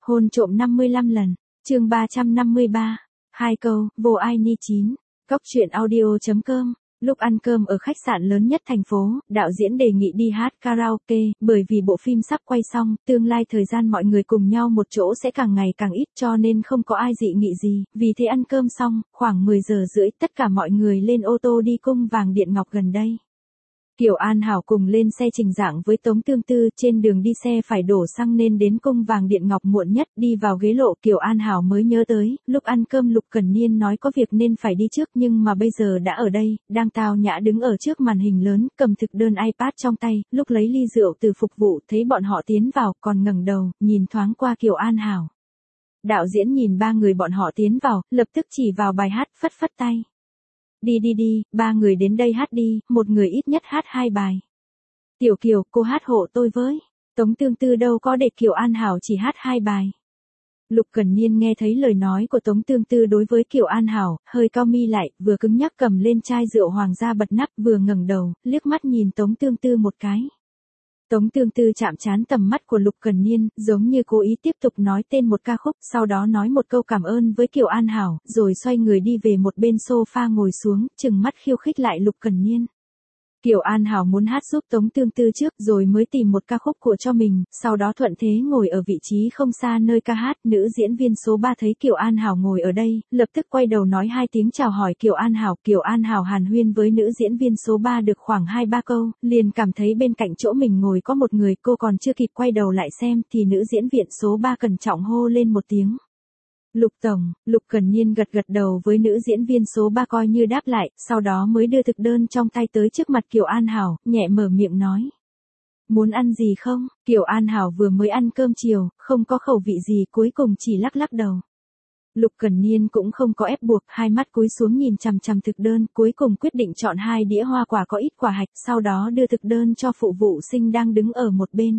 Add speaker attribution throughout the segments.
Speaker 1: Hôn trộm 55 lần. Chương 353. Hai câu, vô ai ni 9. Cóc truyện audio.com. Lúc ăn cơm ở khách sạn lớn nhất thành phố, đạo diễn đề nghị đi hát karaoke, bởi vì bộ phim sắp quay xong, tương lai thời gian mọi người cùng nhau một chỗ sẽ càng ngày càng ít cho nên không có ai dị nghị gì, vì thế ăn cơm xong, khoảng 10 giờ rưỡi tất cả mọi người lên ô tô đi cung vàng Điện Ngọc gần đây. Kiều An Hảo cùng lên xe trình dạng với Tống Tương Tư, trên đường đi xe phải đổ xăng nên đến cung vàng Điện Ngọc muộn nhất, đi vào ghế lộ Kiều An Hảo mới nhớ tới, lúc ăn cơm Lục Cẩn Niên nói có việc nên phải đi trước nhưng mà bây giờ đã ở đây, đang tao nhã đứng ở trước màn hình lớn, cầm thực đơn iPad trong tay, lúc lấy ly rượu từ phục vụ thấy bọn họ tiến vào, còn ngẩng đầu, nhìn thoáng qua Kiều An Hảo. Đạo diễn nhìn ba người bọn họ tiến vào, lập tức chỉ vào bài hát, phất phất tay. Đi, ba người đến đây hát đi, một người ít nhất hát 2 bài. Tiểu Kiều, cô hát hộ tôi với. Tống Tương Tư đâu có để Kiều An Hảo chỉ hát 2 bài. Lục Cẩn Niên nghe thấy lời nói của Tống Tương Tư đối với Kiều An Hảo, hơi cau mi lại, vừa cứng nhắc cầm lên chai rượu hoàng gia bật nắp, vừa ngẩng đầu, liếc mắt nhìn Tống Tương Tư một cái. Tống Tương Tư chạm trán tầm mắt của Lục Cẩn Niên, giống như cố ý tiếp tục nói tên một ca khúc, sau đó nói một câu cảm ơn với Kiều An Hảo, rồi xoay người đi về một bên sofa ngồi xuống, trừng mắt khiêu khích lại Lục Cẩn Niên. Kiều An Hảo muốn hát giúp Tống Tương Tư trước rồi mới tìm một ca khúc của cho mình, sau đó thuận thế ngồi ở vị trí không xa nơi ca hát. Nữ diễn viên số 3 thấy Kiều An Hảo ngồi ở đây, lập tức quay đầu nói 2 tiếng chào hỏi Kiều An Hảo. Kiều An Hảo hàn huyên với nữ diễn viên số 3 được khoảng 2-3 câu, liền cảm thấy bên cạnh chỗ mình ngồi có một người, cô còn chưa kịp quay đầu lại xem thì nữ diễn viên số 3 cẩn trọng hô lên một tiếng. Lục tổng. Lục Cẩn Niên gật đầu với nữ diễn viên số 3 coi như đáp lại, sau đó mới đưa thực đơn trong tay tới trước mặt Kiều An Hảo, nhẹ mở miệng nói. Muốn ăn gì không? Kiều An Hảo vừa mới ăn cơm chiều, không có khẩu vị gì, cuối cùng chỉ lắc đầu. Lục Cẩn Niên cũng không có ép buộc, hai mắt cúi xuống nhìn chằm chằm thực đơn, cuối cùng quyết định chọn 2 đĩa hoa quả có ít quả hạch, sau đó đưa thực đơn cho phụ vụ sinh đang đứng ở một bên.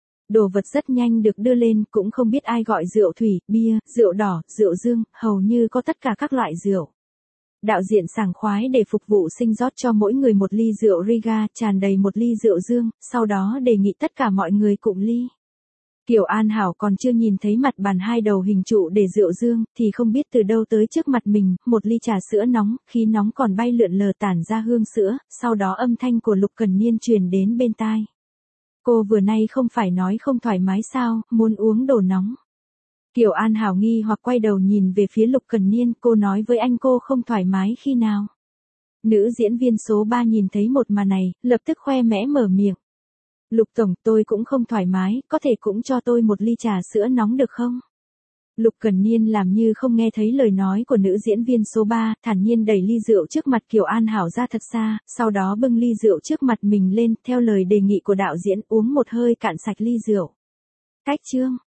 Speaker 1: Đồ vật rất nhanh được đưa lên, cũng không biết ai gọi rượu thủy, bia, rượu đỏ, rượu dương, hầu như có tất cả các loại rượu. Đạo diễn sảng khoái để phục vụ sinh rót cho mỗi người một ly rượu Riga, tràn đầy một ly rượu dương, sau đó đề nghị tất cả mọi người cụng ly. Kiều An Hảo còn chưa nhìn thấy mặt bàn 2 đầu hình trụ để rượu dương, thì không biết từ đâu tới trước mặt mình, một ly trà sữa nóng, khí nóng còn bay lượn lờ tản ra hương sữa, sau đó âm thanh của Lục Cẩn Niên truyền đến bên tai. Cô vừa nay không phải nói không thoải mái sao, muốn uống đồ nóng. Kiều An Hảo nghi hoặc quay đầu nhìn về phía Lục Cẩn Niên, cô nói với anh cô không thoải mái khi nào. Nữ diễn viên số 3 nhìn thấy một màn này, lập tức khoe mẽ mở miệng. Lục tổng, tôi cũng không thoải mái, có thể cũng cho tôi một ly trà sữa nóng được không? Lục Cẩn Niên làm như không nghe thấy lời nói của nữ diễn viên số 3, thản nhiên đẩy ly rượu trước mặt Kiều An Hảo ra thật xa, sau đó bưng ly rượu trước mặt mình lên, theo lời đề nghị của đạo diễn uống một hơi cạn sạch ly rượu. Cách chương.